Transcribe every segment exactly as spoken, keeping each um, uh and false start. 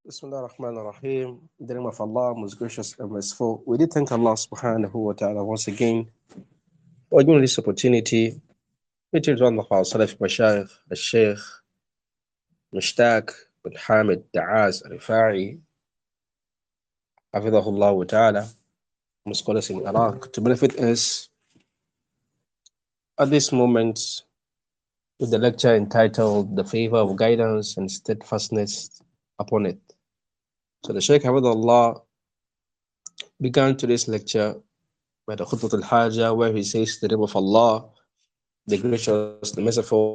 Bismillah ar-Rahman ar-Rahim. In the name of Allah, most gracious and merciful. We did thank Allah subhanahu wa ta'ala once again for giving this opportunity, which is one of our Salaf Mashaykh, al-Sheikh Mushtaq bin Hamid Da'az al-Rifa'i, Hafidhahullah wa ta'ala, most scholars in Iraq, to benefit us at this moment with the lecture entitled The Favor of Guidance and Steadfastness upon it. So the Sheikh Hafidhahullah began today's lecture by the Khutbah al-Hajah, where he says, the name of Allah, the gracious, the merciful.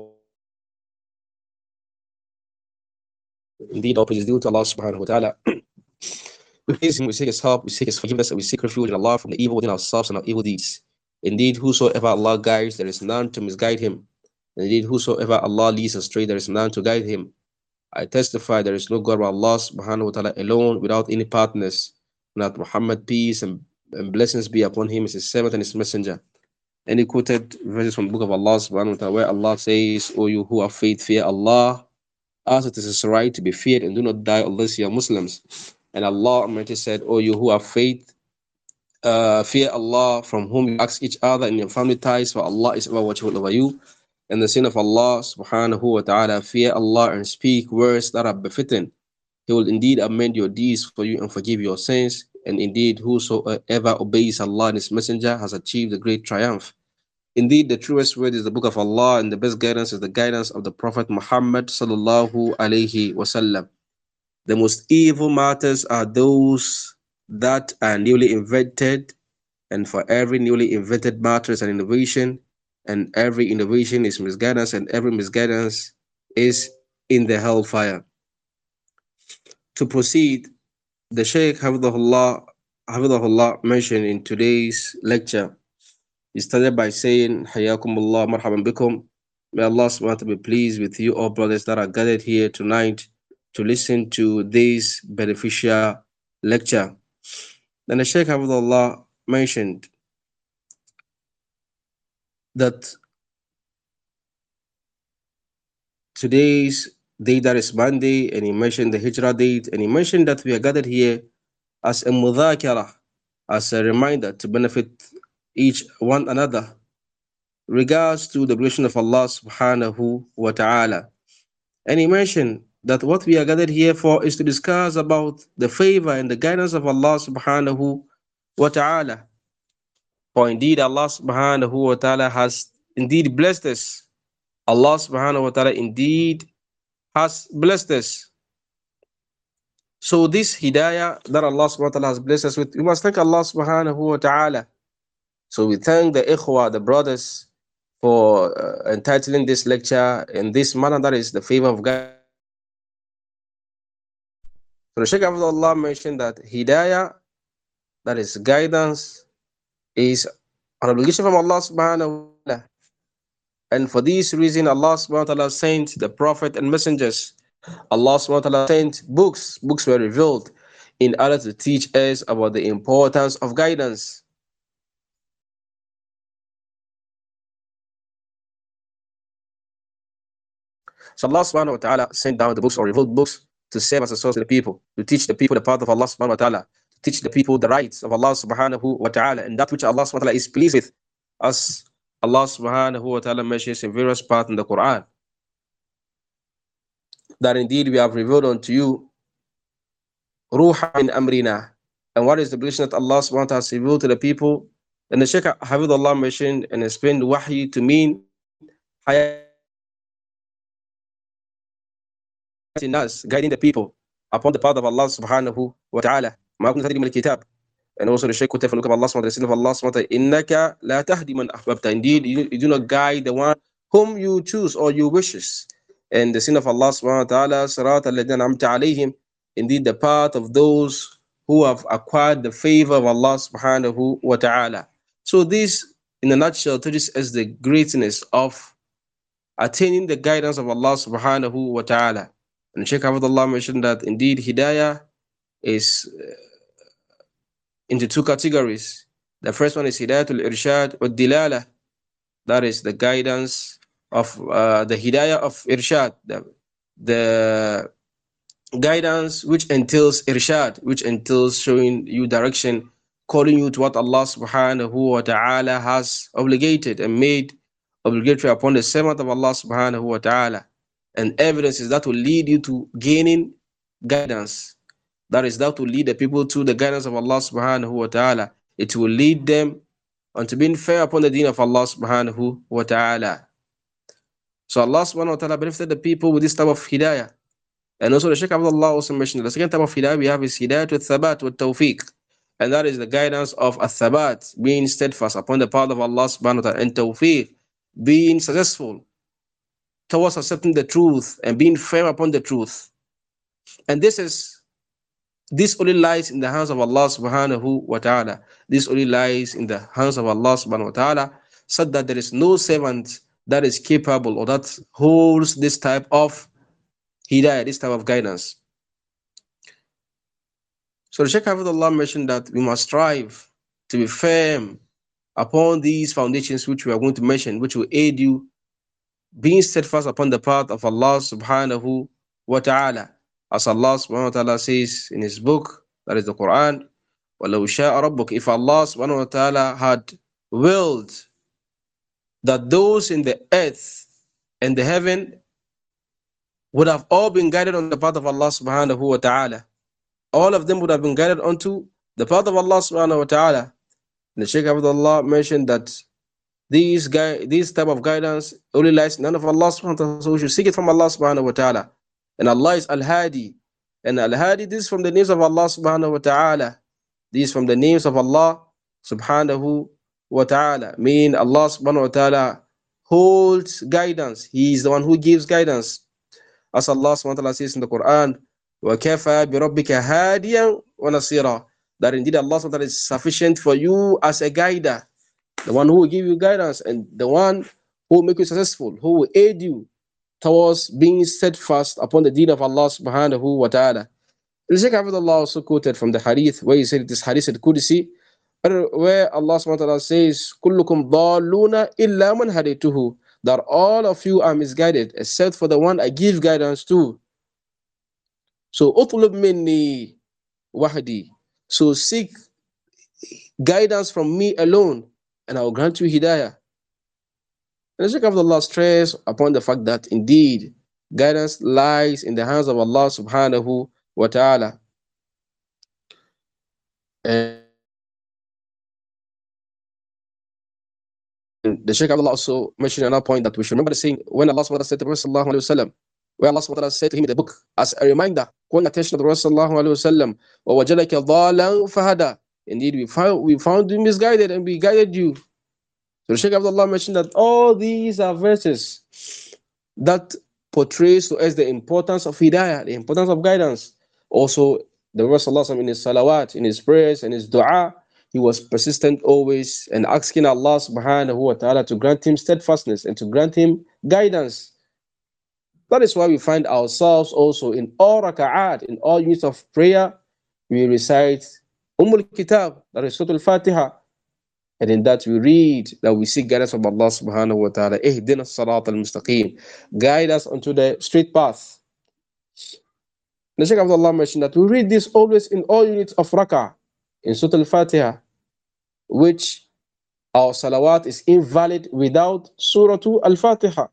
Indeed, all praise is due to Allah subhanahu wa ta'ala. We praise Him, we seek His help, we seek His forgiveness, and we seek refuge in Allah from the evil within ourselves and our evil deeds. Indeed, whosoever Allah guides, there is none to misguide him. Indeed, whosoever Allah leads astray, there is none to guide him. I testify there is no God but Allah subhanahu wa ta'ala alone, without any partners. Not Muhammad, peace and, and blessings be upon him, as his servant and his messenger. And he quoted verses from the book of Allah subhanahu wa ta'ala, where Allah says, O you who have faith, fear Allah, as it is right to be feared, and do not die unless you are Muslims. And Allah Almighty said, O you who have faith, uh, fear Allah, from whom you ask each other in your family ties, for Allah is ever watchful over you. And the sin of Allah subhanahu wa ta'ala, fear Allah and speak words that are befitting. He will indeed amend your deeds for you and forgive your sins. And indeed, whosoever obeys Allah and His Messenger has achieved a great triumph. Indeed, the truest word is the book of Allah, and the best guidance is the guidance of the Prophet Muhammad sallallahu alaihi wasallam. The most evil matters are those that are newly invented, and for every newly invented matter is an innovation, and every innovation is misguidance, and every misguidance is in the hellfire. To proceed, the Shaykh Hafidhahullah, Hafidhahullah mentioned in today's lecture, he started by saying, Hayakumullah, marhaban bikum. May Allah subhanahu wa ta'ala be pleased with you, all brothers that are gathered here tonight to listen to this beneficial lecture. Then the Shaykh Hafidhahullah mentioned that today's date, that is Monday, and he mentioned the Hijrah date, and he mentioned that we are gathered here as a mudhakara, as a reminder to benefit each one another regards to the creation of Allah subhanahu wa ta'ala. And he mentioned that what we are gathered here for is to discuss about the favor and the guidance of Allah subhanahu wa ta'ala. For indeed Allah subhanahu wa ta'ala has indeed blessed us. Allah subhanahu wa ta'ala indeed has blessed us. So this hidayah that Allah subhanahu wa ta'ala has blessed us with, we must thank Allah subhanahu wa ta'ala. So we thank the ikhwa, the brothers, for uh, entitling this lecture in this manner, that is the favor of God. So the Shaykh Abdullah mentioned that hidayah, that is guidance, is an obligation from Allah subhanahu wa ta'ala. And for this reason, Allah subhanahu wa ta'ala sent the Prophet and messengers. Allah subhanahu wa ta'ala sent books. Books were revealed in order to teach us about the importance of guidance. So Allah subhanahu wa ta'ala sent down the books or revealed books to serve as a source to the people, to teach the people the path of Allah subhanahu wa ta'ala, to teach the people the rights of Allah subhanahu wa ta'ala, and that which Allah subhanahu wa ta'ala is pleased with, as Allah subhanahu wa ta'ala mentions in various parts in the Quran, that indeed we have revealed unto you ruha min amrina. And what is the blessing that Allah subhanahu wa ta'ala has revealed to the people? And the Shaykh Hafidhullah mentioned and explained wahy to mean in us, guiding the people upon the path of Allah subhanahu wa ta'ala. And also the Shaykh quoted from the book of Allah subhanahu wa ta'ala, innaka la tahdi man ahbabta. Indeed, you, you do not guide the one whom you choose or you wishes. And the sin of Allah subhanahu wa ta'ala, sirat alladhina amta alayhim, indeed the path of those who have acquired the favor of Allah subhanahu wa ta'ala. So this, in a nutshell, teaches us the greatness of attaining the guidance of Allah subhanahu wa ta'ala. And Shaykh Hafidhullah mentioned that indeed hidayah is uh, into two categories. The first one is hidayatul irshad wa dilala, that is the guidance of uh, the hidayah of irshad, the, the guidance which entails irshad, which entails showing you direction, calling you to what Allah subhanahu wa ta'ala has obligated and made obligatory upon the servant of Allah subhanahu wa ta'ala. And evidences that will lead you to gaining guidance. That is, that will lead the people to the guidance of Allah subhanahu wa ta'ala. It will lead them onto being fair upon the deen of Allah subhanahu wa ta'ala. So Allah subhanahu wa ta'ala benefited the people with this type of hidayah. And also the Shaykh Abdullah also mentioned the second type of hidayah we have is hidayah to thabat wa tawfiq. And that is the guidance of al-thabat, being steadfast upon the path of Allah subhanahu wa ta'ala, and tawfiq, being successful towards accepting the truth and being firm upon the truth. And this is this only lies in the hands of Allah subhanahu wa ta'ala. This only lies in the hands of Allah subhanahu wa ta'ala, so that there is no servant that is capable or that holds this type of hidayah, this type of guidance. So the Shaykh Hafidhullah mentioned that we must strive to be firm upon these foundations which we are going to mention, which will aid you being steadfast upon the path of Allah subhanahu wa ta'ala. As Allah subhanahu wa ta'ala says in his book, that is the Quran, وَلَوْ شَاءَ رَبُّكَ, if Allah subhanahu wa ta'ala had willed that those in the earth and the heaven would have all been guided on the path of Allah subhanahu wa ta'ala, all of them would have been guided onto the path of Allah subhanahu wa ta'ala. The Shaykh Abdullah mentioned that these guy, this type of guidance only lies in none of Allah subhanahu wa ta'ala, so we should seek it from Allah subhanahu wa ta'ala. And Allah is Al-Hadi. And Al-Hadi, this is from the names of Allah subhanahu wa ta'ala. These from the names of Allah subhanahu wa ta'ala. Meaning Allah subhanahu wa ta'ala holds guidance. He is the one who gives guidance. As Allah subhanahu wa ta'ala says in the Quran, وَكَفَى بِرَبِّكَ هَادِيًا وَنَصِيرًا, that indeed Allah subhanahu wa ta'ala is sufficient for you as a guider, the one who will give you guidance and the one who will make you successful, who will aid you towards being steadfast upon the deed of Allah subhanahu wa ta'ala. The Shaykh Hafidhullah also quoted from the hadith where he said it is hadith al-Qudsi, where Allah subhanahu wa ta'ala says, كُلُّكُمْ ضَالُّونَ إِلَّا مَنْ هَدَيْتُهُ, that all of you are misguided except for the one I give guidance to. So utlub minni wahdi, so seek guidance from me alone, and I will grant you hidayah. And the Shaykh Abdullah stress upon the fact that indeed guidance lies in the hands of Allah subhanahu wa ta'ala. And the Shaykh Abdullah also mentioned another point that we should remember the saying when Allah subhanahu wa ta'ala said to Prophet sallallahu alayhi wa sallam, where Allah subhanahu wa ta'ala said to him in the book as a reminder, calling attention to the Prophet sallallahu alayhi wa sallam, وَوَجَلَكَ ضَالًا فَهَدَى, indeed we found, we found you misguided and we guided you. So the Shaykh Abdullah mentioned that all these are verses that portrays to us the importance of hidayah, the importance of guidance. Also, the Prophet sallallahu alayhi wa sallam in his salawat, in his prayers, and his dua, he was persistent always and asking Allah subhanahu wa ta'ala to grant him steadfastness and to grant him guidance. That is why we find ourselves also in all raka'at, in all units of prayer, we recite Umm al-Kitab, that is Surah Al-Fatiha. And in that we read that we seek guidance from Allah subhanahu wa ta'ala. Ihdina as-sirat al-mustaqim, guide us onto the straight path. The Shaykh Abdullah mentioned that we read this always in all units of raka'ah, in Surah Al-Fatiha, which our salawat is invalid without Surah Al-Fatiha.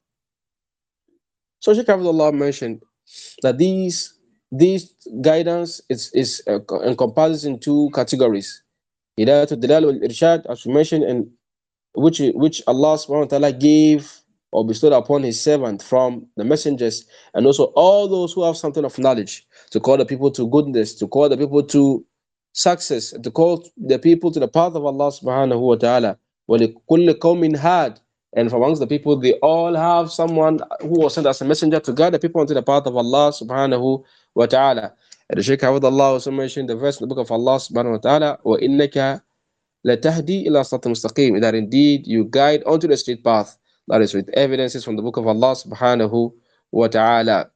So Shaykh Abdullah mentioned that these these guidance is, is uh, encompasses in two categories. Hidayat al-Dilal wal-Irshad, as we mentioned, and which, which Allah subhanahu wa ta'ala gave or bestowed upon his servant from the messengers, and also all those who have something of knowledge, to call the people to goodness, to call the people to success, to call the people to the path of Allah subhanahu wa ta'ala. وَلِكُلِّ قَوْمٍ هَادٍ, and from amongst the people, they all have someone who was sent as a messenger to guide the people onto the path of Allah subhanahu wa ta'ala. And the Shaykh Hafidhullah also mentioned the verse in the book of Allah subhanahu wa ta'ala, وَإِنَّكَ لَتَهْدِي إِلَى صِرَاطٍ مُسْتَقِيمٍ, that indeed you guide onto the straight path. That is with evidences from the book of Allah subhanahu wa ta'ala.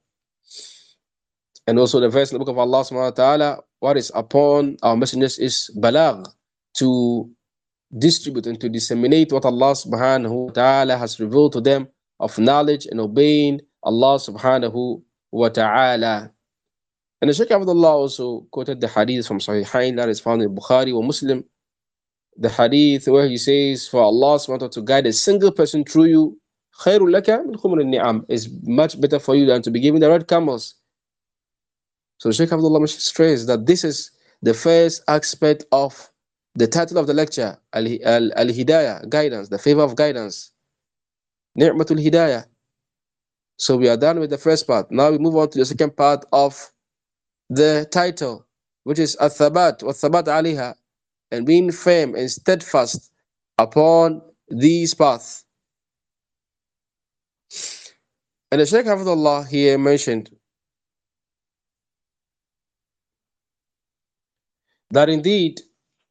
And also the verse in the book of Allah subhanahu wa ta'ala, what is upon our messengers is balagh, to distribute and to disseminate what Allah subhanahu wa ta'ala has revealed to them of knowledge and obeying Allah subhanahu wa ta'ala. And the Shaykh Abdullah also quoted the hadith from Sahihain that is found in Bukhari or Muslim. The hadith where he says, for Allah subhanahu wa ta'ala to guide a single person through you, خَيْرٌ لَكَ مِنْ خُمُرِ النِّعَمِ, is much better for you than to be given the red camels. So Shaykh Abdullah stressed that this is the first aspect of the title of the lecture, Al-Hidayah, guidance, the favor of guidance. Ni'matul Hidayah. So we are done with the first part. Now we move on to the second part of the title, which is Al-Thabat wa Thabat Aliha, and being firm and steadfast upon these paths. And the Shaykh Hafidullah here mentioned that indeed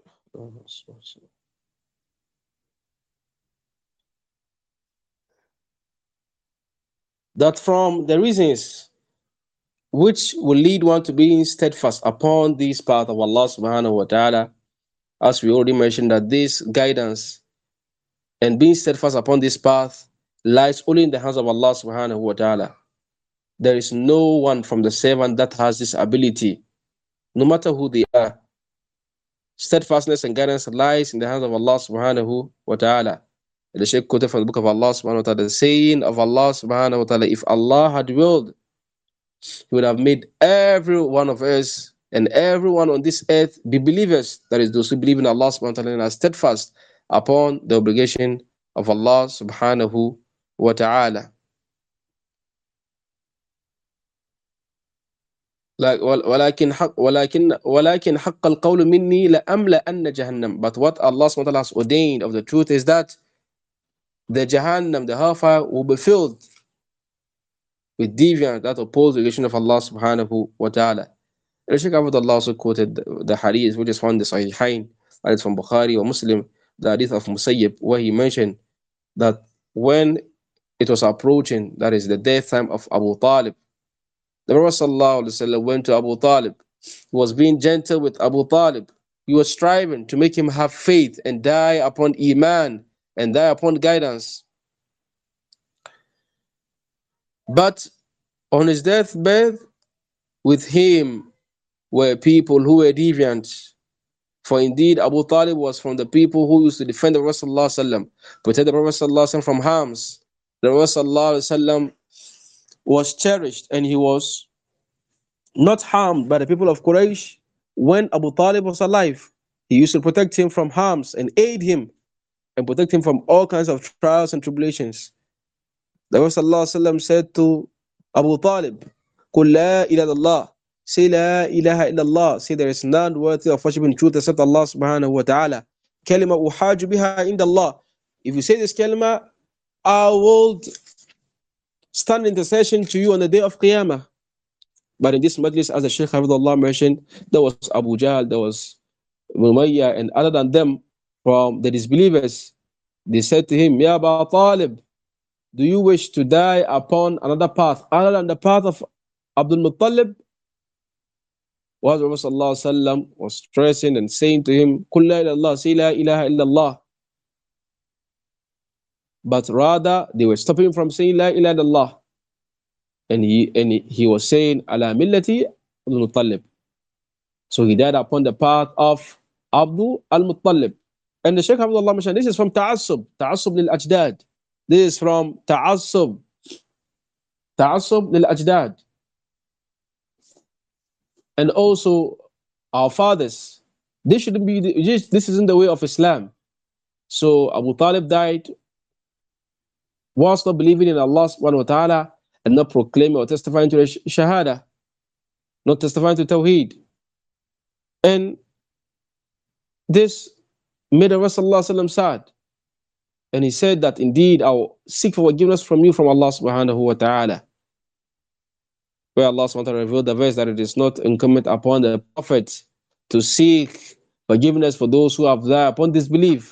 that from the reasons which will lead one to being steadfast upon this path of Allah subhanahu wa ta'ala, as we already mentioned, that this guidance and being steadfast upon this path lies only in the hands of Allah subhanahu wa ta'ala. There is no one from the servant that has this ability, no matter who they are. Steadfastness and guidance lies in the hands of Allah subhanahu wa ta'ala. The Shaykh quoted from the book of Allah subhanahu wa ta'ala, the saying of Allah subhanahu wa ta'ala, if Allah had willed, He would have made every one of us and everyone on this earth be believers. That is, those who believe in Allah subhanahu wa ta'ala and are steadfast upon the obligation of Allah subhanahu wa ta'ala. Like ولكن حق ولكن ولكن حق القول مني لأملأن جهنم. But what Allah subhanahu wa ta'ala has ordained of the truth is that the Jahannam, the hellfire, will be filled with deviants that oppose the religion of Allah subhanahu wa ta'ala. And Shaykh Abdullah also quoted the, the hadith which is found in the Sahihain, that is from Bukhari or Muslim, the hadith of Musayyib, where he mentioned that when it was approaching, that is the death time of Abu Talib, the Prophet sallallahu alaihi wasallam went to Abu Talib. He was being gentle with Abu Talib. He was striving to make him have faith and die upon Iman and die upon guidance. But on his deathbed, with him were people who were deviant. For indeed, Abu Talib was from the people who used to defend the Prophet sallallahu alaihi wasallam, protect the Prophet sallallahu alaihi wasallam from harms. The Prophet sallallahu alaihi wasallam was cherished and he was not harmed by the people of Quraysh when Abu Talib was alive. He used to protect him from harms and aid him and protect him from all kinds of trials and tribulations. The Prophet ﷺ said to Abu Talib, قُلْ لَا إِلَهَ إِلَّا اللَّهِ, say La ilaha illallah, say there is none worthy of worship in truth except Allah subhanahu wa ta'ala. Kalima uhaju biha inda Allah. If you say this kalima, I will stand in intercession to you on the day of Qiyamah. But in this majlis, as the Shaykh Hafidullah mentioned, there was Abu Jahl, there was Umayyah, and other than them from the disbelievers. They said to him, Ya Abu Talib, do you wish to die upon another path other than the path of Abdul Muttalib? Was Prophet sallallahu alaihi wasallam was stressing and saying to him, Qul la ilallah, say la ilaha illallah. But rather they were stopping him from saying la ilaha illallah. And he and he, he was saying ala millati Abdul Muttalib. So he died upon the path of Abdul al-Muttalib. And the Shaykh Abdullah mentioned this is from ta'assub, ta'assub lil ajdad. This is from ta'assub, ta'assub lil ajdad. And also our fathers, this shouldn't be the, this isn't the way of Islam. So Abu Talib died whilst not believing in Allah subhanahu wa ta'ala and not proclaiming or testifying to the shahada, not testifying to tawheed. And this made the Prophet sallallahu alaihi wasallam sad. And he said that indeed I'll seek for forgiveness from you from Allah subhanahu wa ta'ala. Where Allah subhanahu wa ta'ala revealed the verse that it is not incumbent upon the Prophet to seek forgiveness for those who have died upon disbelief.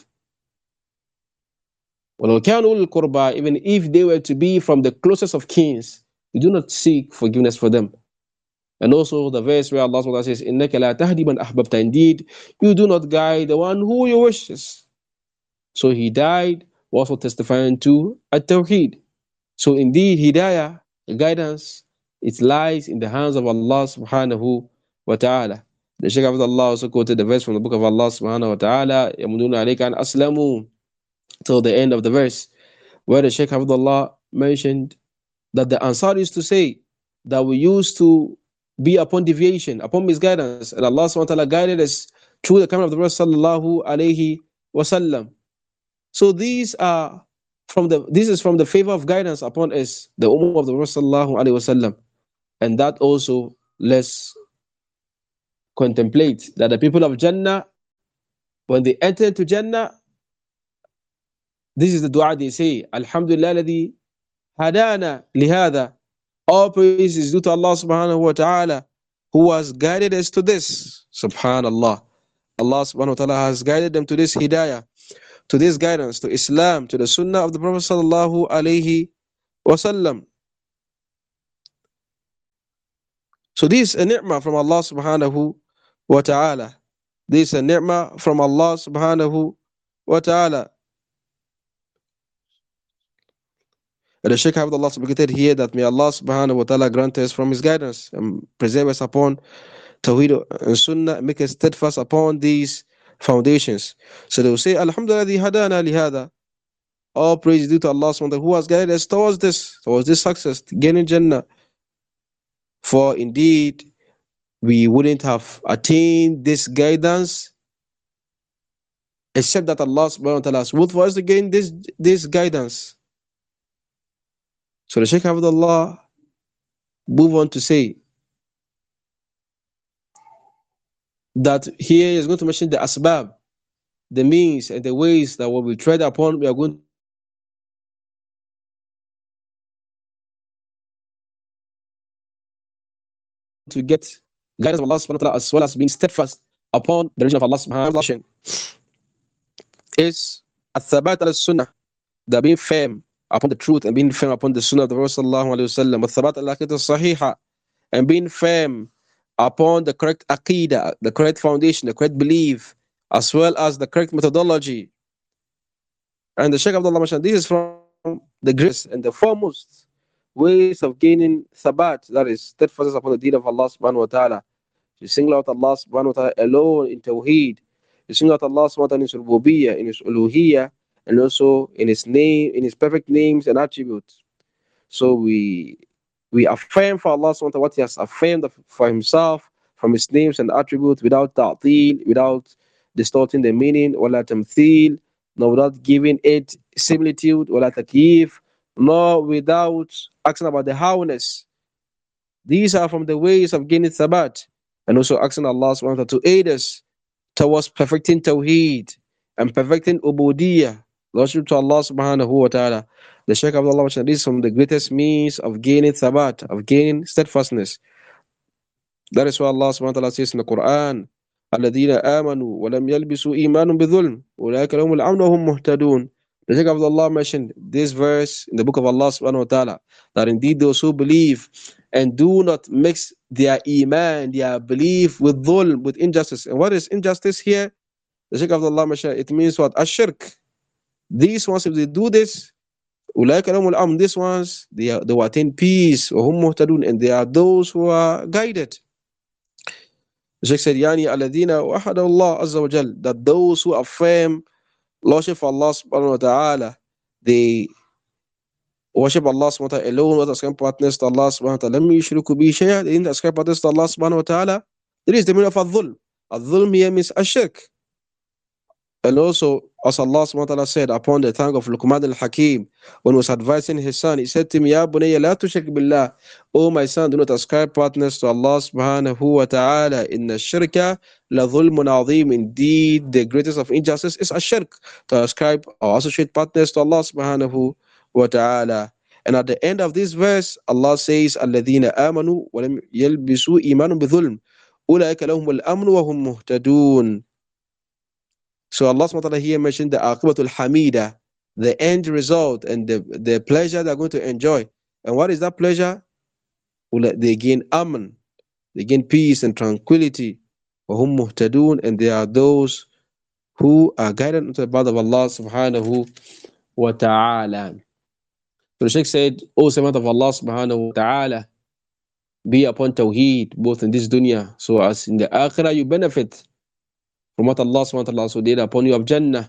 Even if they were to be from the closest of kins, you do not seek forgiveness for them. And also the verse where Allah subhanahu wa ta'ala says, إِنَّكَ لَا تَهْدِي مَنْ أَحْبَبْتَ, indeed, you do not guide the one who you wishes. So he died also testifying to at-tawheed. So indeed, hidayah, guidance, it lies in the hands of Allah subhanahu wa ta'ala. The Shaykh Abdullah also quoted the verse from the book of Allah subhanahu wa ta'ala, يَمُنُونَ عَلَيْكَ أَنْ أَسْلَمُوا, till the end of the verse, where the Shaykh Abdullah mentioned that the Ansar used to say that we used to be upon deviation, upon misguidance, and Allah subhanahu wa ta'ala guided us through the coming of the Prophet sallallahu alayhi wasallam. So these are from the this is from the favor of guidance upon us, the Ummah of the Prophet sallallahu alayhi wasallam. And that also let's contemplate that the people of Jannah, when they enter into Jannah, this is the dua they say, Alhamdulillah ladhi hadana lihada. All praise is due to Allah subhanahu wa ta'ala, who has guided us to this. Subhanallah. Allah subhanahu wa ta'ala has guided them to this hidayah, to this guidance, to Islam, to the sunnah of the Prophet sallallahu alayhi wasallam. So this is a ni'mah from Allah subhanahu wa ta'ala. This is a ni'mah from Allah subhanahu wa ta'ala. And the Shaykh Abdullah subhanahu here that may Allah subhanahu wa ta'ala grant us from his guidance and preserve us upon Tawheed and Sunnah, make us steadfast upon these foundations. So they will say, Alhamdulillah hadana lihada. All praise due to Allah subhanahu wa ta'ala, who has guided us towards this, towards this success, gaining Jannah. For indeed, we wouldn't have attained this guidance except that Allah subhanahu wa ta'ala has willed for us to gain this, this guidance. So the Shaykh Abdullah move on to say that here is going to mention the asbab, the means and the ways that when we tread upon, we are going to get guidance of Allah subhanahu wa ta'ala, as well as being steadfast upon the religion of Allah subhanahu wa ta'ala. Is al-thabat al-sunnah, the being firm upon the truth and being firm upon the sunnah of the Prophet sallallahu alayhi wa sallam, al-thabat al-aqidah al-sahiha, and being firm upon the correct aqidah, the correct foundation, the correct belief, as well as the correct methodology. And the Shaykh Abdullah mentioned this is from the greatest and the foremost ways of gaining thabat, that is steadfastness upon the deed of Allah subhanahu wa ta'ala. You single out Allah subhanahu wa ta'ala alone in tawheed. You single out Allah subhanahu wa ta'ala in his rububiyyah, in his uluhiyyah, and also in his name, in his perfect names and attributes. So we we affirm for Allah subhanahu wa ta'ala what he has affirmed for himself from his names and attributes without ta'til, without distorting the meaning, wala tamthil, nor without giving it similitude, wala takyif, nor without asking about the howness. These are from the ways of gaining thabat, and also asking Allah subhanahu wa ta'ala to aid us towards perfecting tawheed and perfecting ubudiyyah, worship to Allah subhanahu wa ta'ala. The Shaykh Abdullah mentioned this is from the greatest means of gaining thabat, of gaining steadfastness. That is why Allah subhanahu wa ta'ala says in the Quran, الَّذِينَ آمَنُوا وَلَمْ يَلْبِسُوا إِيمَانٌ بِظُلْمٍ أُولَٰئِكَ لَهُمُ الْأَمْنُ وَهُمْ مُهْتَدُونَ. The Shaykh Abdullah mentioned this verse in the book of Allah subhanahu wa ta'ala, that indeed those who believe and do not mix their iman, their belief with dhulm, with injustice. And what is injustice here? The Shaykh Abdullah mentioned it means what? Ashirk. These ones, if they do this, أُولَٰئِكَ لَهُمُ الْأَمْنُ, these ones, they, are, they will attain peace, وَهُمْ مُهْتَدُونَ, and they are those who are guided. The Shaykh said, Yani alladhina wahada Allah azza wa jal, that those who affirm lordship for Allah subhanahu wa ta'ala, they worship Allah subhanahu wa ta'ala alone, without ascribing partners to Allah subhanahu wa ta'ala. Lam yushriku bi shay'an, they didn't ascribe partners to Allah subhanahu wa ta'ala. It is the meaning of al-dhulm. Al-dhulm here means ashirk. And also, as Allah subhanahu wa ta'ala said upon the tongue of Luqman al-Hakim, when he was advising his son, he said to him, Ya bunayya la tushrik billah, O my son, do not ascribe partners to Allah subhanahu wa ta'ala. Inna shirka la dhulmun azim. Indeed, the greatest of injustice is a shirk, to ascribe or associate partners to Allah subhanahu wa ta'ala. And at the end of this verse, Allah says, Alladhina amanu wa lam yalbisu imanun bi dhulm, ulaika lahum al-amnu wa hum muhtadun. So Allah subhanahu wa ta'ala here mentioned the aqibatul hamida, the end result and the, the pleasure they're going to enjoy. And what is that pleasure? They gain aman, they gain peace and tranquility. وَهُمْ مُهْتَدُونَ, and they are those who are guided into the path of Allah subhanahu wa ta'ala. So the Shaykh said, O servant of Allah subhanahu wa ta'ala, be upon Tawheed, both in this dunya, so as in the Akhirah you benefit from what Allah subhanahu wa ta'ala also did upon you of Jannah.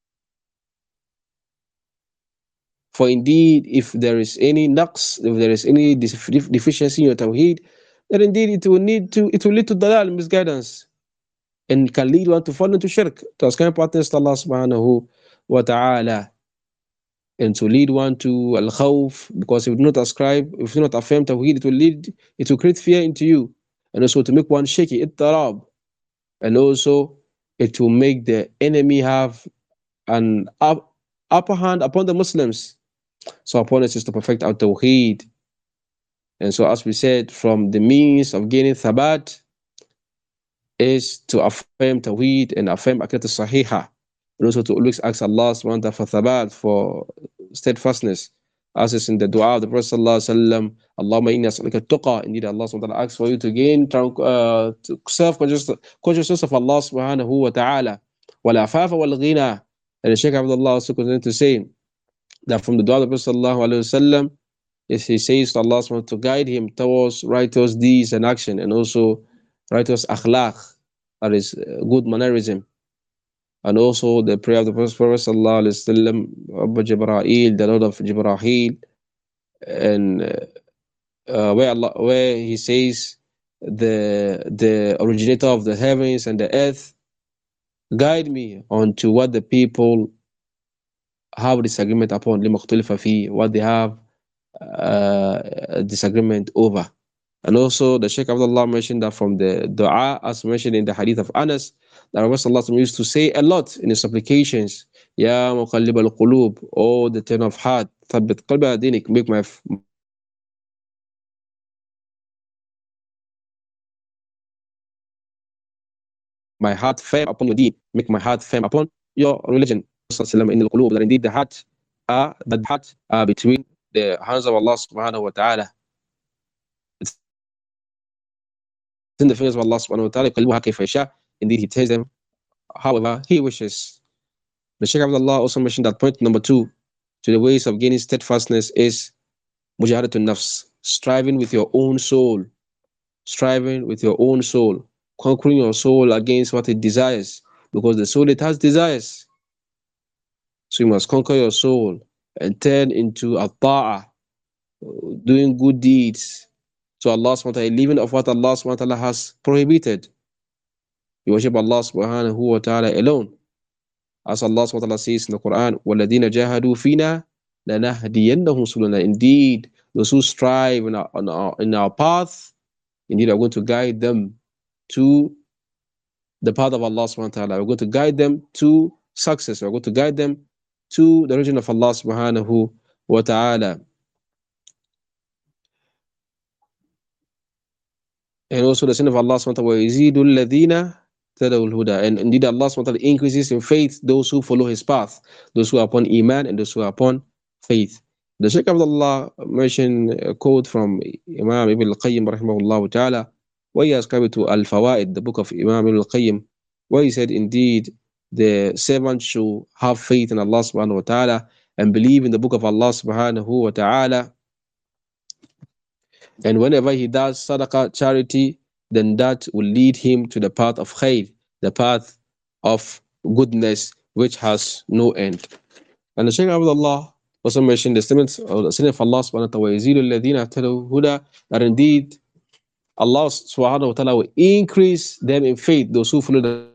For indeed, if there is any naqs, if there is any deficiency in your Tawheed, then indeed it will need to, it will lead to dalal, misguidance, and can lead one to fall into shirk, to ascribe partners to Allah subhanahu wa ta'ala, and to lead one to al-khawf, because if you do not ascribe, if you do not affirm Tawheed, it will lead, it will create fear into you, and also to make one shaky, ittarab, and also it will make the enemy have an up, upper hand upon the Muslims. So upon us is to perfect our Tawheed. And so as we said, from the means of gaining thabat is to affirm Tawheed and affirm Aqidah Sahiha. And also to always ask Allah subhanahu wa ta'ala for thabat, for steadfastness. As is in the dua of the Prophet sallallahu alaihi wasallam, Allahumma inni as'aluka tuqa. Indeed, Allah subhanahu wa ta'ala asks for you to gain uh, self-consciousness of Allah subhanahu wa ta'ala. Wal afafa wal ghina. And the Shaykh Abdullah also continued to say that from the dua of the Prophet sallallahu alaihi wasallam, is he says to Allah subhanahu wa ta'ala to guide him towards righteous deeds and action, and also righteous akhlaq, that is good mannerism. And also the prayer of the Prophet sallallahu alaihi wasallam, Abba Jibreel, the Lord of Jibreel, and uh, where Allah, where he says the the originator of the heavens and the earth, guide me onto what the people have disagreement upon, what they have uh, a disagreement over. And also the Shaykh Abdullah mentioned that from the dua, as mentioned in the hadith of Anas, that Prophet sallallahu used to say a lot in his supplications, Ya muqallib al-qulub, oh the turn of heart, thabbit qalbi ala dinik, make my my heart firm upon your deen, make my heart firm upon your religion. In the qulub, that indeed the heart are the heart are between the hands of Allah subhanahu wa ta'ala. It's in the fingers of Allah subhanahu wa ta'ala. Indeed, he tells them however he wishes. The Shaykh Abdullah also mentioned that point number two to the ways of gaining steadfastness is mujahadatun nafs, striving with your own soul, striving with your own soul, conquering your soul against what it desires, because the soul, it has desires. So you must conquer your soul and turn into a ta'ah, doing good deeds to Allah subhanahu wa ta'ala, leaving of what Allah subhanahu wa ta'ala has prohibited. You worship Allah subhanahu wa ta'ala alone. As Allah subhanahu wa ta'ala says in the Quran, وَالَّذِينَ جَاهَدُوا فِينَا لَنَهْدِيَنَّهُمْ سُبُلَنَا. Indeed, those who strive in our, in our, in our path, indeed are going to guide them to the path of Allah subhanahu wa ta'ala. We're going to guide them to success. We're going to guide them to the religion of Allah subhanahu wa ta'ala. And also the sin of Allah subhanahu wa ta'ala, وَيَزِيدُ الَّذِينَ تَدَوُ الْهُدَى. And indeed Allah subhanahu wa ta'ala increases in faith those who follow his path, those who are upon Iman and those who are upon faith. The Shaykh Abdullah mentioned a quote from Imam Ibn al-Qayyim rahimahullah ta'ala, where he ascribed to Al-Fawaid, the book of Imam Ibn al-Qayyim, where he said indeed the servant should have faith in Allah subhanahu wa ta'ala and believe in the book of Allah subhanahu wa ta'ala. And whenever he does sadaqah, charity, then that will lead him to the path of khair, the path of goodness, which has no end. And the Shaykh Abdullah also mentioned the statement of the statement of Allah subhanahu wa ta'ala, that indeed Allah subhanahu wa ta'ala will increase them in faith, those who follow the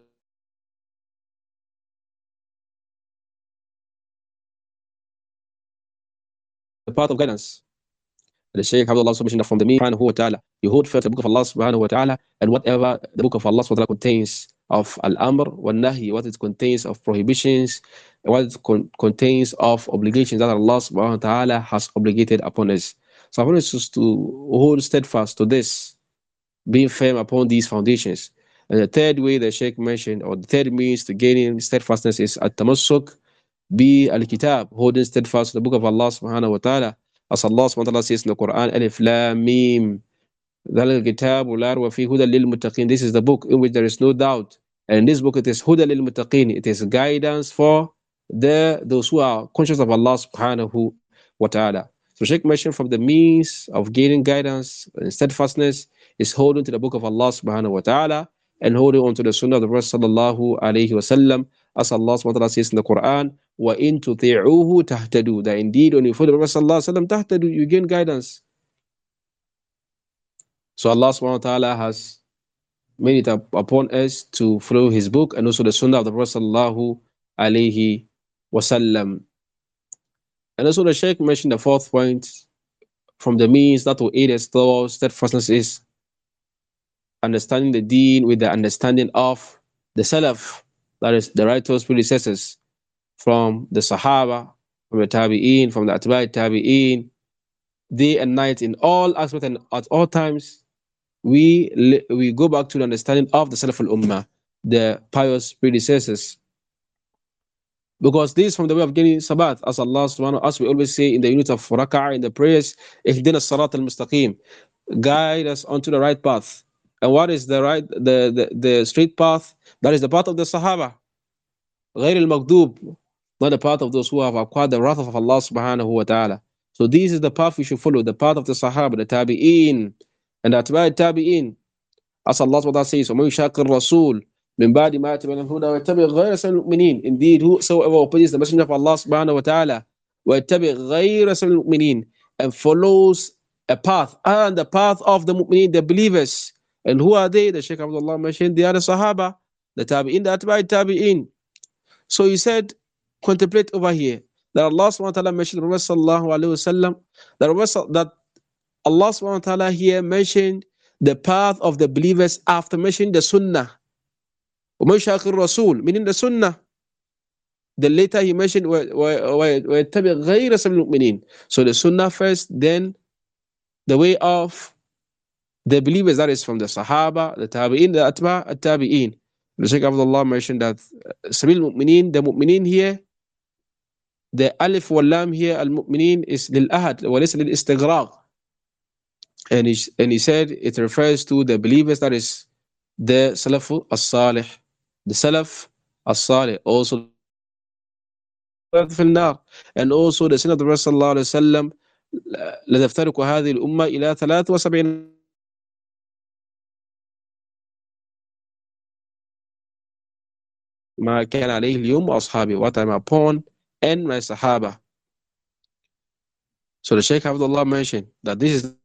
path of guidance. The Shaykh Abdullah also mentioned that from the meaning of Allah subhanahu wa ta'ala, you hold first the book of Allah subhanahu wa ta'ala, and whatever the book of Allah subhanahu wa ta'ala contains of al-amr wal-nahi, what it contains of prohibitions, and what it con contains of obligations that Allah subhanahu wa ta'ala has obligated upon us. So I want us to hold steadfast to this, being firm upon these foundations. And the third way the Shaykh mentioned, or the third means to gaining steadfastness, is at-tamassuk bi al-kitab, holding steadfast to the book of Allah subhanahu wa ta'ala. As Allah subhanahu wa ta'ala says in the Quran, Alif Lam Mim, Kitab la rayba fihi hudan lil muttaqin. This is the book in which there is no doubt. And in this book it is hudan lil muttaqin. It is guidance for the those who are conscious of Allah subhanahu wa ta'ala. So Sheikh mentioned from the means of gaining guidance and steadfastness is holding to the book of Allah subhanahu wa ta'ala and holding on to the sunnah of the Prophet sallallahu alayhi wa sallam, as Allah subhanahu wa ta'ala says in the Quran, وَإِن تُطِيعُوهُ تَهْتَدُوا, that indeed when you follow the Prophet sallallahu alayhi wa sallam, تَهْتَدُوا, you gain guidance. So Allah subhanahu wa ta'ala has made it upon us to follow his book and also the sunnah of the Prophet sallallahu alayhi wa sallam. And also the Shaykh mentioned the fourth point from the means that will aid us towards steadfastness is understanding the deen with the understanding of the Salaf, that is the righteous predecessors, from the Sahaba, from the Tabi'een, from the Atba'i Tabi'een, day and night in all aspects and at all times. We we go back to the understanding of the Salaf al-Ummah, the pious predecessors. Because this is from the way of getting sabat, as Allah subhanahu wa ta'ala, as we always say in the unit of raka'ah, in the prayers, ihdina as-salat al-mustaqim, guide us onto the right path. And what is the right, the, the, the straight path? That is the path of the Sahaba. غير المغضوب, not the path of those who have acquired the wrath of Allah subhanahu wa ta'ala. So this is the path we should follow, the path of the Sahaba, the Tabi'een, and the Atba'i Tabi'een. As Allah subhanahu wa ta'ala says, وَمَنْ يُشَاقِّ الرَّسُولِ مِنْ بَعْدِ مَا يَتَبَيَّنَ لَهُ الْهُدَى وَيَتَّبِعْ غَيْرَ سَبِيلِ الْمُؤْمِنِينَ. Indeed, whosoever opposes the messenger of Allah subhanahu wa ta'ala, وَيَتَّبِعْ غَيْرَ سَبِيلِ الْمُؤْمِنِينَ, and follows a path, and the path of the mu'mineen, the believers. And who are they? The Shaykh Abdullah mentioned, they are the Sahaba, the Tabi'in, the Atba'i Tabi'in. So he said, contemplate over here, that Allah subhanahu wa ta'ala mentioned the Prophet sallallahu alayhi wa sallam, that Allah subhanahu wa ta'ala here mentioned the path of the believers after mentioning the Sunnah. وَمَنْ شَاقِ الرَّسُولِ, meaning the Sunnah. Then later he mentioned وَيَتَّبِعْ غَيْرَ سَبِيلِ الْمُؤْمِنِينَ. So the Sunnah first, then the way of the believers, that is from the Sahaba, the Tabi'in, the Atba' al-Tabi'in. The Shaykh Abdullah mentioned that Sabil al-Mu'mineen, the Mu'mineen here, the Alif wal Lam here, al-Mu'mineen, is lil-ahad, wa laysa lil-istighraq. And he, and he said it refers to the believers, that is the Salaf al-Salih, the Salaf al-Salih, also and also the sin of the Prophet sallallahu alayhi wa sallam, لَتَفْتَرِقُ هَذِهِ الْأُمَّةِ إِلَى ثَلَاثٍ وَسَبْعِينَ مَا كَانَ عَلَيْهِ الْيَوْمُ وَأَصْحَابِهِ, what I'm upon and my Sahaba. So the Shaykh Abdullah mentioned that this is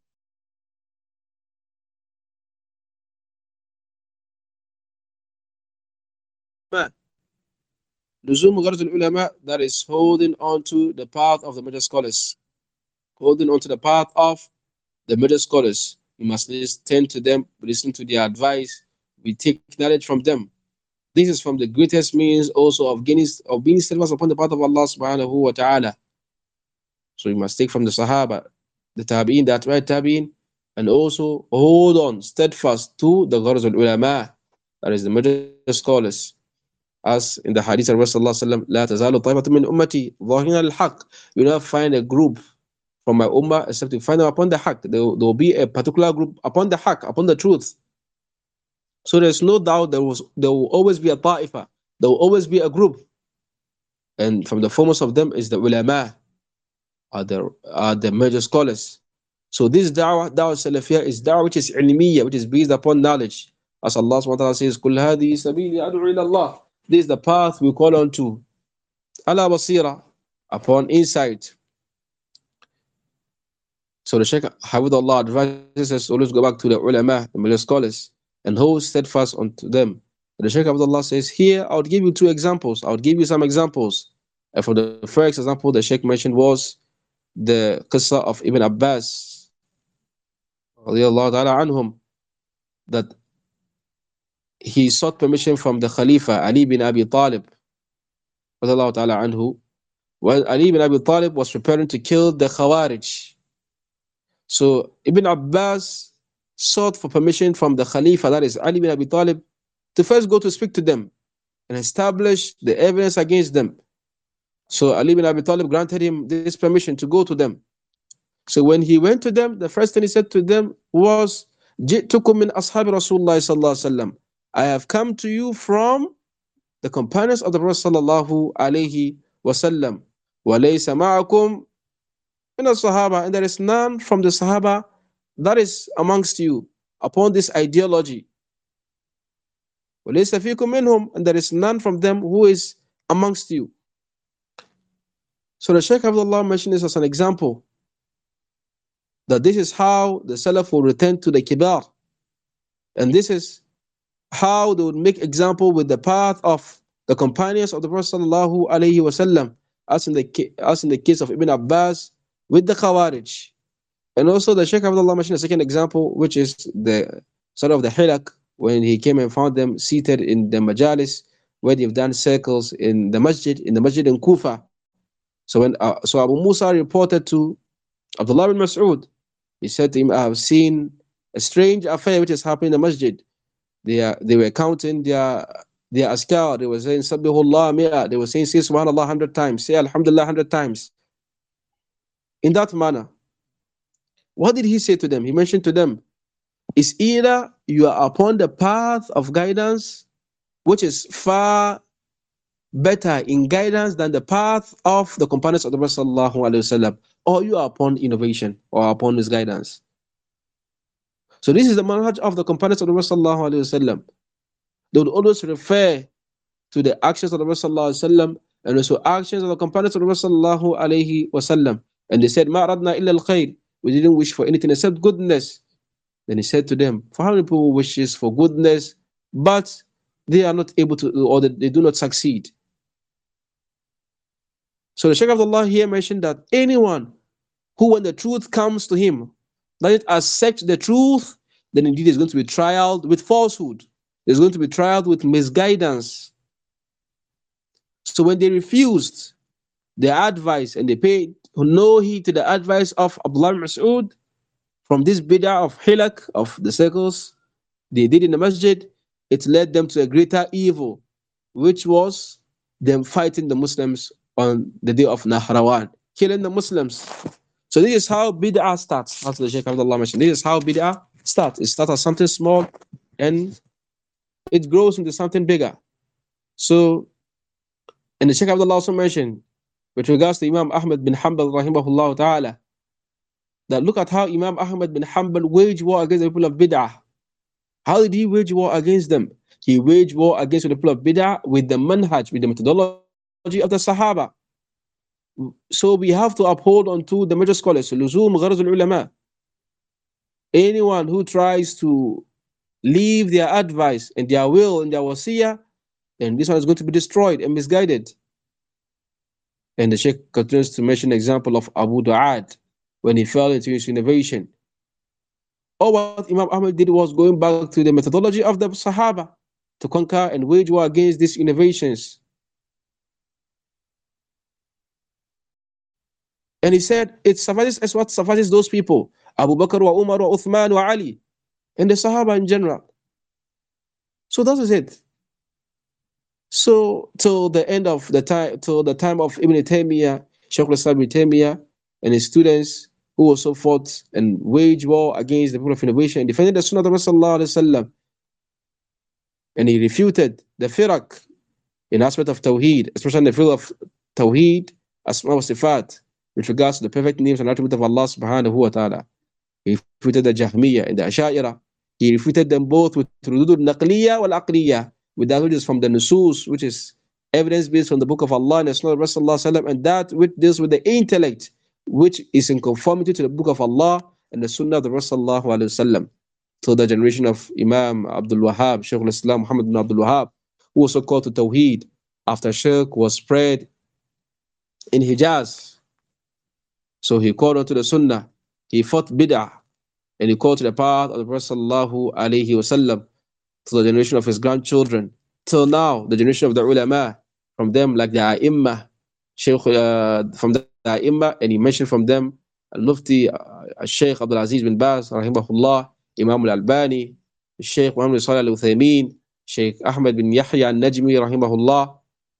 لزوم غرض العلماء, that is holding on to the path of the major scholars, holding on to the path of the major scholars. We must listen to them, listen to their advice, we take knowledge from them. This is from the greatest means also of gaining, of being steadfast upon the path of Allah subhanahu wa ta'ala. So we must take from the Sahaba, the Tabi'in, the Atba'i Tabi'in, and also hold on steadfast to the Gharz al-Ulama, that is the major scholars. As in the hadith of Rasulullah, لا تزال طائفة من أمتي ظاهرين الحق. You will not find a group from my ummah except you find them upon the haqq. There, there will be a particular group upon the haqq, upon the truth. So there's no doubt there was there will always be a ta'ifa, there will always be a group. And from the foremost of them is the ulama, are the, are the major scholars. So this da'wah, da'wah salafiyah, is da'wah which is ilmiyyah, which is based upon knowledge. As Allah subhanahu wa ta'ala says, قُلْ هَذِهِ سَبِيلِي أَدْعُو إِلَى اللَّهِ. This is the path we call on to. Ala basira, upon insight. So the Shaykh Hafidhullah advises us always go back to the ulama, the major scholars, and hold steadfast onto them. And the Shaykh Abdullah says, here I would give you two examples. I would give you some examples. And for the first example the Shaykh mentioned was the qissa of Ibn Abbas, radiyallahu ta'ala anhum, that he sought permission from the Khalifa Ali bin Abi Talib, radiyallahu ta'ala anhu, when Ali bin Abi Talib was preparing to kill the Khawarij. So Ibn Abbas sought for permission from the Khalifa, that is Ali bin Abi Talib, to first go to speak to them and establish the evidence against them. So Ali bin Abi Talib granted him this permission to go to them. So when he went to them, the first thing he said to them was, جئتكم من أصحاب رسول الله صلى الله عليه وسلم. I have come to you from the companions of the Prophet sallallahu alayhi wasallam. وَلَيْسَ مَعَكُمْ in the Sahaba, and there is none from the Sahaba that is amongst you upon this ideology. وَلَيْسَ فِيكُم مِّنْهُمْ, and there is none from them who is amongst you. So the Shaykh Abdullah mentioned this as an example, that this is how the Salaf will return to the Kibar, and this is how they would make example with the path of the companions of the Prophet sallallahu alaihi wasallam, as in the as in the case of Ibn Abbas with the Khawarij. And also the Shaykh Abdullah mentioned a second example, which is the sort of the Hilak, when he came and found them seated in the majalis where they've done circles in the masjid, in the masjid in Kufa. So when uh, so Abu Musa reported to Abdullah bin Mas'ud, he said to him, I have seen a strange affair which is happening in the masjid. They are, they were counting their their askar. They were saying Sabbihullah mi'ah. They were saying say Subhanallah hundred times, say Alhamdulillah hundred times. In that manner, what did he say to them? He mentioned to them, it's either you are upon the path of guidance, which is far better in guidance than the path of the companions of the Prophet sallallahu alaihi wasallam, or you are upon innovation or upon this guidance. So this is the manhaj of the companions of the Prophet sallallahu alaihi wasallam. They would always refer to the actions of the Prophet sallallahu alaihi wasallam and also actions of the companions of the Prophet sallallahu alaihi wasallam. And they said, "Ma aradna illa al-khair." We didn't wish for anything except goodness. Then he said to them, for how many people wishes for goodness, but they are not able to, or they do not succeed? So the Shaykh Abdullah here mentioned that anyone who, when the truth comes to him, doesn't accept the truth, then indeed is going to be trialed with falsehood. There's going to be trialed with misguidance. So when they refused their advice and they paid no heed to the advice of Abdullah ibn Mas'ud from this bid'ah of hilak, of the circles they did in the masjid, it led them to a greater evil, which was them fighting the Muslims on the day of Nahrawan, killing the Muslims. So this is how bid'ah starts, as the Shaykh Abdullah mentioned. This is how bid'ah starts. It starts as something small and it grows into something bigger. So, and the Shaykh Abdullah also mentioned, with regards to Imam Ahmad bin Hanbal rahimahullah ta'ala, that look at how Imam Ahmad bin Hanbal waged war against the people of bid'ah. How did he wage war against them? He waged war against the people of bid'ah with the manhaj, with the methodology of the Sahaba. So we have to uphold onto the major scholars, luzum gharz al-ulama. Anyone who tries to leave their advice and their will and their wasiyah, then this one is going to be destroyed and misguided. And the Sheikh continues to mention the example of Abu Du'ad when he fell into his innovation. All what Imam Ahmad did was going back to the methodology of the Sahaba to conquer and wage war against these innovations. And he said, it suffices as what suffices those people, Abu Bakr wa Umar wa Uthman wa Ali, and the Sahaba in general. So that is it. So till the end of the time, till the time of Ibn Taymiyyah, Shaykh al-Islam Ibn Taymiyyah and his students, who also fought and waged war against the people of innovation and defended the Sunnah of the Prophet sallallahu alaihi wasallam. And he refuted the firaq in aspect of Tawheed, especially in the field of Tawheed, Asma wa Sifat, with regards to the perfect names and attributes of Allah subhanahu wa ta'ala. He refuted the Jahmiyyah and the Asha'ira. He refuted them both with Rudud al-Naqliyah wal-Aqliyah, with that which is from the Nusus, which is evidence based from the book of Allah and the Sunnah of Rasulullah, and that which deals with the intellect, which is in conformity to the book of Allah and the Sunnah of the Rasulullah. So the generation of Imam Abdul Wahhab, Shaykh al-Islam Muhammad bin Abdul Wahhab, who also called to Tawheed after Shirk was spread in Hijaz. So he called on to the Sunnah, he fought Bid'ah, and he called to the path of the Prophet sallallahu alaihi wasallam, to the generation of his grandchildren, till now, the generation of the ulama, from them like the A'imma, Shaykh, uh, from the A'imma, and he mentioned from them Al-Mufti, uh, Shaykh Abdul Aziz bin Baz, rahimahullah, Imam Al-Albani, Shaykh Muhammad Salih Al-Uthaymin, Shaykh Ahmed bin Yahya Al-Najmi, rahimahullah,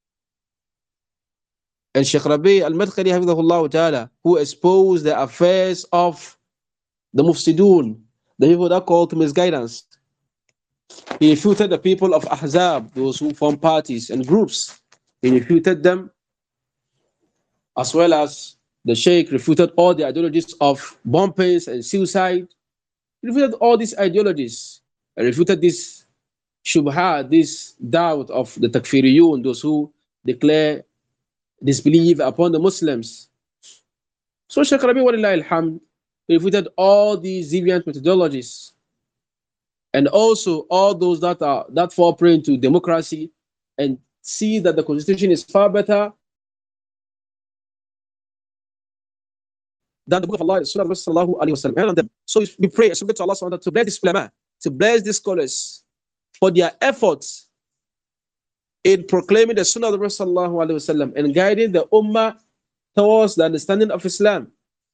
and Shaykh Rabi Al-Madkhali, hafidhahullah ta'ala, who exposed the affairs of the Mufsidun, the people that called to misguidance. He refuted the people of Ahzab, those who form parties and groups. He refuted them, as well as The Sheikh refuted all the ideologies of bombings and suicide. He refuted all these ideologies and refuted this shubha, this doubt of the takfiriyun, those who declare disbelief upon the Muslims. So Sheikh Rabi Walillahi alhamd refuted all these deviant methodologies and also all those that are that fall prey to democracy and see that the constitution is far better than the book of Allah and Sunnah of Sallallahu Alaihi Wasallam. So we pray and submit to Allah subhanahu wa ta'ala to bless this ulama, to bless these scholars for their efforts in proclaiming the Sunnah of the Prophet Sallallahu Alaihi Wasallam and guiding the Ummah towards the understanding of Islam.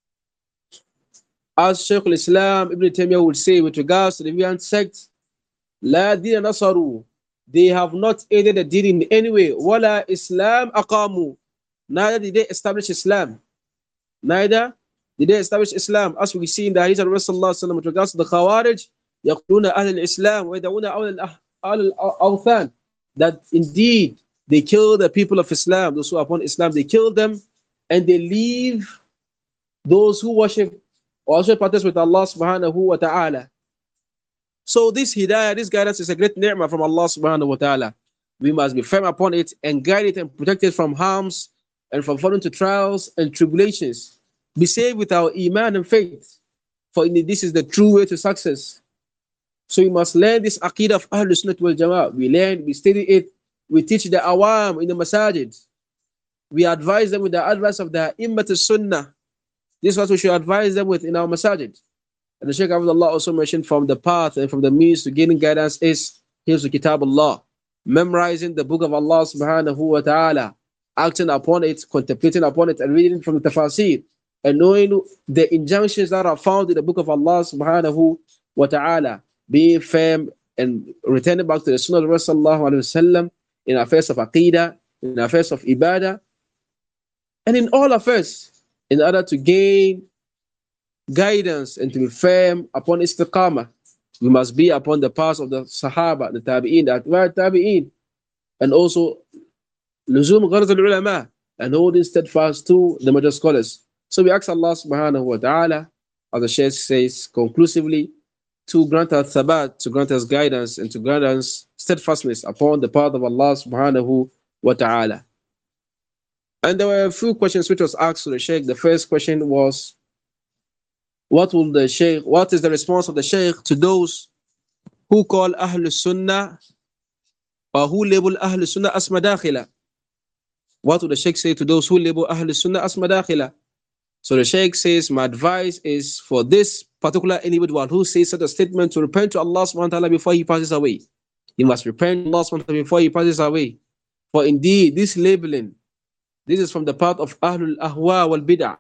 As Shaykh al-Islam Ibn Taymiyyah would say with regards to the Deviant sect, La dina nasaru, they have not aided the deen in any way. Wala Islam aqamu, neither did they establish Islam. Neither did they establish Islam. As we see in the hadith of Rasulullah with regards to the Khawarij, يقولون أهل الإسلام ويدعون أهل الأوثان, that indeed they kill the people of Islam, those who are upon Islam, they kill them and they leave those who worship or also practice with Allah subhanahu wa ta'ala. So this hidayah, this guidance is a great ni'mah from Allah subhanahu wa ta'ala. We must be firm upon it and guide it and protect it from harms and from falling to trials and tribulations. Be saved with our iman and faith, for indeed this is the true way to success. So we must learn this aqeedah of Ahlul Sunnah wal Jama'ah. We learn, we study it, we teach the awam in the masajid. We advise them with the advice of the Immat al-Sunnah. This is what we should advise them with in our masajid. And the Shaykh Abdullah also mentioned from the path and from the means to gaining guidance is here's the Kitab Allah, memorizing the book of Allah subhanahu wa ta'ala, acting upon it, contemplating upon it, and reading from the tafasir, and knowing the injunctions that are found in the book of Allah subhanahu wa ta'ala, being firm and returning back to the Sunnah of Rasulullah sallallahu alaihi wasallam in affairs of aqeedah, in affairs of ibadah, and in all affairs, in order to gain guidance and to be firm upon istiqamah. We must be upon the path of the Sahaba, the Tabi'in, the Atba' Tabi'in, and also luzum gharz al-ulama, and holding steadfast to the major scholars. So we ask Allah subhanahu wa ta'ala, as the Shaykh says conclusively, to grant us thabat, to grant us guidance, and to grant us steadfastness upon the path of Allah subhanahu wa ta'ala. And there were a few questions which was asked to the Shaykh. The first question was, what will the Shaykh, what is the response of the Shaykh to those who call Ahlul Sunnah or who label Ahlul Sunnah as madakhila? What will the Shaykh say to those who label Ahlul Sunnah as madakhila? So the Shaykh says, my advice is for this particular individual who says such a statement to repent to Allah subhanahu wa ta'ala before he passes away. He must repent to Allah subhanahu wa ta'ala before he passes away. For indeed, this labeling, this is from the part of Ahlul Ahwa wal Bid'ah.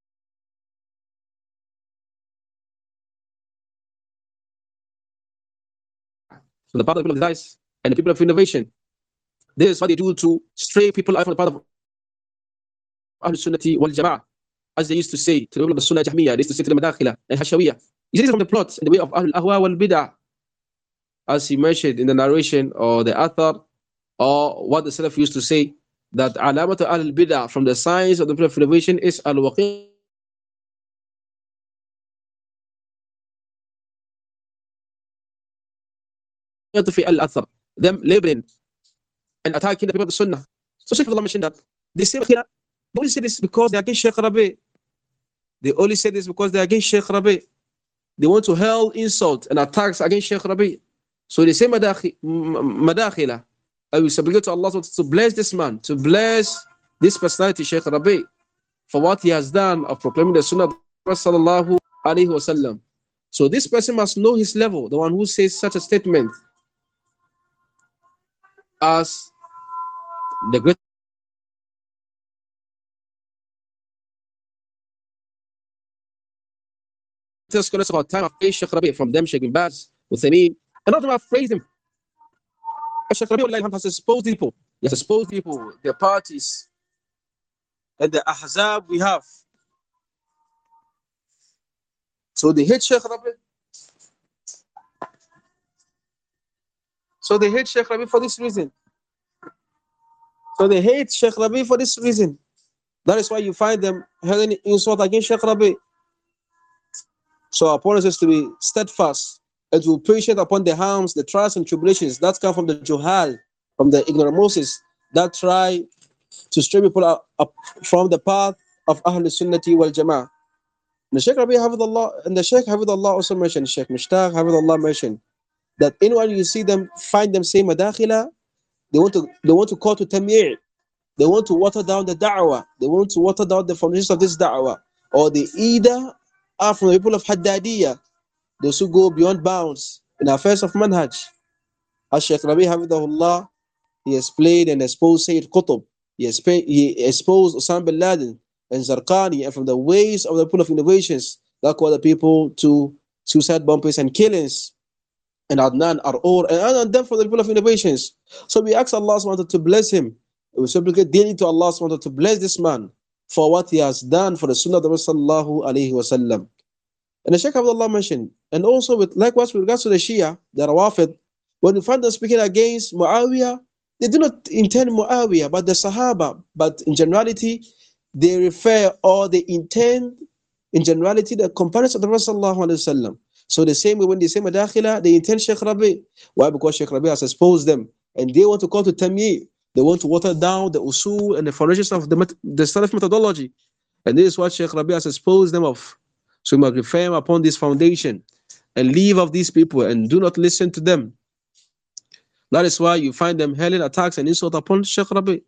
From the part of the people of desires and the people of innovation. This is what they do to stray people out from the part of Ahlul Sunnati wal Jama'ah. As they used to say to the people of the Sunnah Jahmiyyah, they used to say to the Madakhila and Hashawiyah. You see this from the plot in the way of Ahlul Ahwa wal Bid'ah. As he mentioned in the narration or the athar, or what the Salaf used to say, that alamatu al-bid'ah, from the signs of the people of innovation, is al-waqi' fi al-athar, them labeling and attacking the people of the Sunnah. So Shaykh Allah mentioned that they say they only say this because they are against Shaykh Rabi. They only say this because they are against Shaykh Rabi. They want to hurl insult and attacks against Shaykh Rabi. So they say madakhila. I will supplicate to Allah to bless this man, to bless this personality, Shaykh Rabi, for what he has done of proclaiming the Sunnah of Sallallahu Alaihi Wasallam. So this person must know his level, the one who says such a statement as the great scholars of our time have praised Shaykh Rabi, from them Shaykh bin Baz, Uthaymeen, and all of them have praised him. Shaykh Rabi has exposed people, he has exposed people, their parties, and the ahzab we have. So they hate Shaykh Rabi. So they hate Shaykh Rabi for this reason. So they hate Shaykh Rabi for this reason. That is why you find them having insult against Sheikh Rabi. So upon us is to be steadfast and to be patient upon the harms, the trials and tribulations that come from the Juhal, from the ignoramuses that try to stray people up, up from the path of Ahl Sunnati wal Jama'ah. The Sheikh Rabi Hafidullah and the Sheikh Hafidullah also mentioned, Sheikh Mushtaq Hafidullah mentioned that anyone you see them find them say madakhila, they want to they want to call to tamyi', they want to water down the da'wah, they want to water down the foundations of this da'wah, or they either are from the people of Haddadiyah, those who go beyond bounds in affairs of manhaj. As Sheikh Rabi Hafidullah, he explained and exposed Sayyid Qutb, he, exp- he exposed Osama bin Laden and Zarqani, and from the ways of the people of innovations that call the people to suicide bombings and killings, and Adnan are all, and, and them for the people of innovations. So we ask Allah subhanahu wa ta'ala to bless him. We supplicate daily to Allah subhanahu wa ta'ala to bless this man for what he has done for the Sunnah of the Prophet sallallahu alayhi wa sallam. And the Shaykh Abdullah mentioned, and also with likewise with regards to the Shia, the Rawafid, when we find them speaking against Muawiyah, they do not intend Muawiyah, but the Sahaba. But in generality, they refer or they intend in generality the companions of the Prophet sallallahu alayhi wa sallam. So the same way when they say Madakhila, they intend Sheikh Rabi. Why? Because Sheikh Rabi has exposed them. And they want to call to Tamyi. They want to water down the usul and the foundations of the, the Salaf methodology. And this is what Sheikh Rabi has exposed them of. So we must be firm upon this foundation and leave of these people and do not listen to them. That is why you find them hurling attacks and insult upon Sheikh Rabi.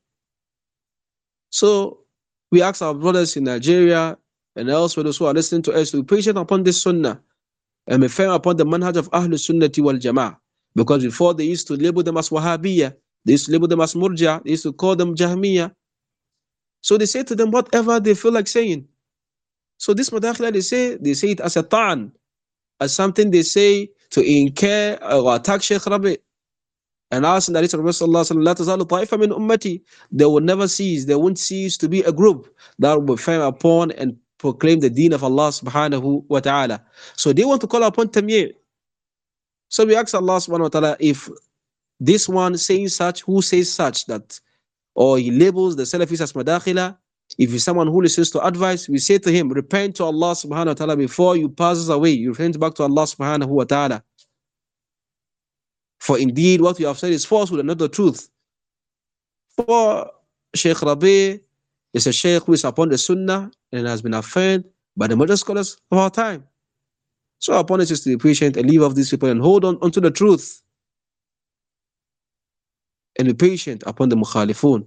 So we ask our brothers in Nigeria and elsewhere, those who are listening to us, to be patient upon this sunnah and be firm upon the manhaj of Ahl Sunnati wal Jama'ah. Because before they used to label them as Wahhabiyya, they used to label them as Murja, they used to call them Jahmiyyah. So they say to them whatever they feel like saying. So this Madakhila, they say, they say it as a ta'an, as something they say to incur or attack Sheikh Rabi. And as in the hadith of Rasulullah, they will never cease, they won't cease to be a group that will be firm upon and proclaim the deen of Allah subhanahu wa ta'ala. So they want to call upon Tamyi'. So we ask Allah subhanahu wa ta'ala, if this one says such, who says such that, or he labels the Salafis as Madakhila, if he's someone who listens to advice, we say to him, repent to Allah subhanahu wa ta'ala before you passes away. You repent back to Allah subhanahu wa ta'ala. For indeed what you have said is falsehood and not the truth. For Sheikh Rabi is a Sheikh who is upon the Sunnah and has been affirmed by the modern scholars of our time. So upon us is to be patient and leave off these people and hold on onto the truth. And be patient upon the Mukhalifun.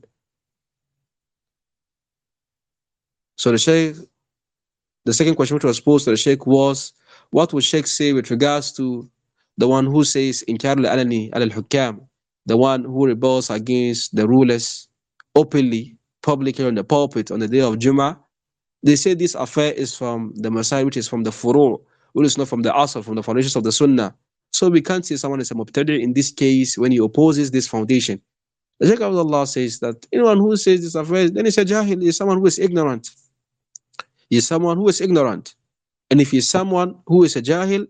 So the Sheikh, the second question which was posed to the Sheikh was, what would Sheikh say with regards to the one who says Inkar al-Alani al-Hukam, the one who rebels against the rulers openly, publicly on the pulpit on the day of Jummah? They say this affair is from the Masai, which is from the Furu', which is not from the Asr, from the foundations of the Sunnah. So we can't say someone is a Mubtadi' in this case when he opposes this foundation. The Shaykh Abdullah says that anyone who says this affair, then he's a Jahil, is someone who is ignorant. He is someone who is ignorant. And if he is someone who is a Jahil,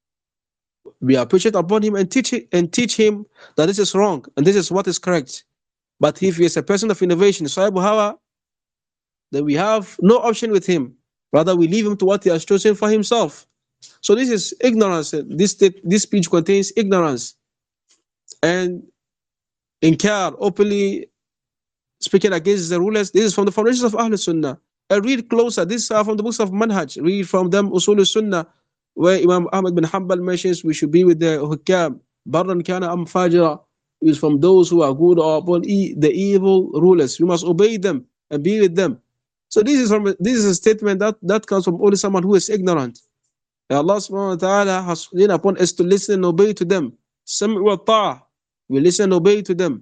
we are patient upon him and teach it, and teach him that this is wrong and this is what is correct. But if he is a person of innovation, Sahibu Hawa, then we have no option with him. Rather, we leave him to what he has chosen for himself. So this is ignorance. This this speech contains ignorance and inkar, openly speaking against the rulers. This is from the foundations of Ahl Sunnah. And read closer. These are from the books of Manhaj. Read from them Usul Sunnah, where Imam Ahmad bin Hanbal mentions we should be with the hukam, barran kana am fajira, is from those who are good or upon e the evil rulers. We must obey them and be with them. So this is from this is a statement that, that comes from only someone who is ignorant. And Allah subhanahu wa ta'ala has laid upon us to listen and obey to them. Sam'u wa ta'a. We listen and obey to them.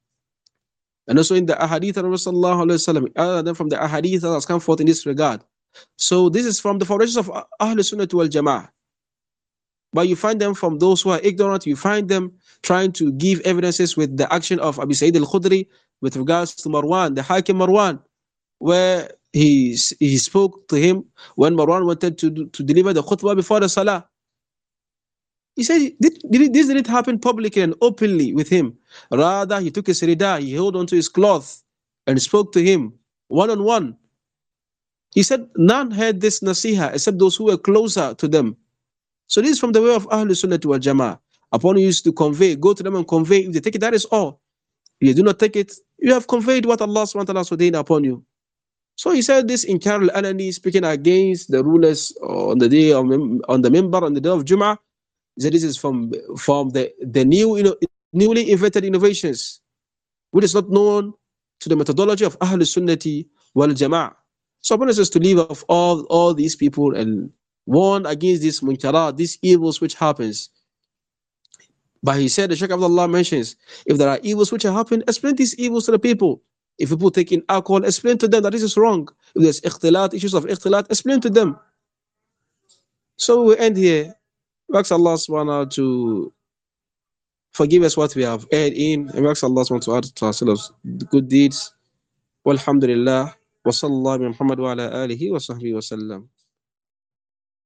And also in the ahadith of Rasulullah sallallahu alaihi wasallam, other than from the ahadith that has come forth in this regard. So this is from the foundations of Ahl Sunnah wal Jama'ah. But you find them from those who are ignorant, you find them trying to give evidences with the action of Abu Sa'id al-Khudri with regards to Marwan, the Hakim Marwan, where he, he spoke to him when Marwan wanted to, to deliver the khutbah before the Salah. He said, did, did, this didn't happen publicly and openly with him. Rather, he took his rida, he held onto his cloth and spoke to him one-on-one. He said, none heard this nasiha except those who were closer to them. So this is from the way of Ahlul Sunnah wal Jama'ah. Upon you used to convey, go to them and convey. If they take it, that is all. If you do not take it, you have conveyed what Allah subhanahu wa ta'ala has ordained upon you. So he said this in Karl Anani, speaking against the rulers on the day of, on the member on the day of Jum'ah. He said this is from, from the, the new, you know, newly invented innovations, which is not known to the methodology of Ahlul Sunnati wal Jama'ah. So upon us to leave off all, all these people and warn against these munkarat, these evils which happens. But he said, the Shaykh Abdullah mentions, if there are evils which are happening, explain these evils to the people. If people taking alcohol, explain to them that this is wrong. If there's ikhtilat, issues of ikhtilat, explain to them. So we end here. We ask Allah subhanahu to forgive us what we have erred in, and we ask Allah subhanahu to add to ourselves the good deeds. Walhamdulillah. Wa sallallahu bi Muhammad wa ala alihi wa sahbihi wa sallam.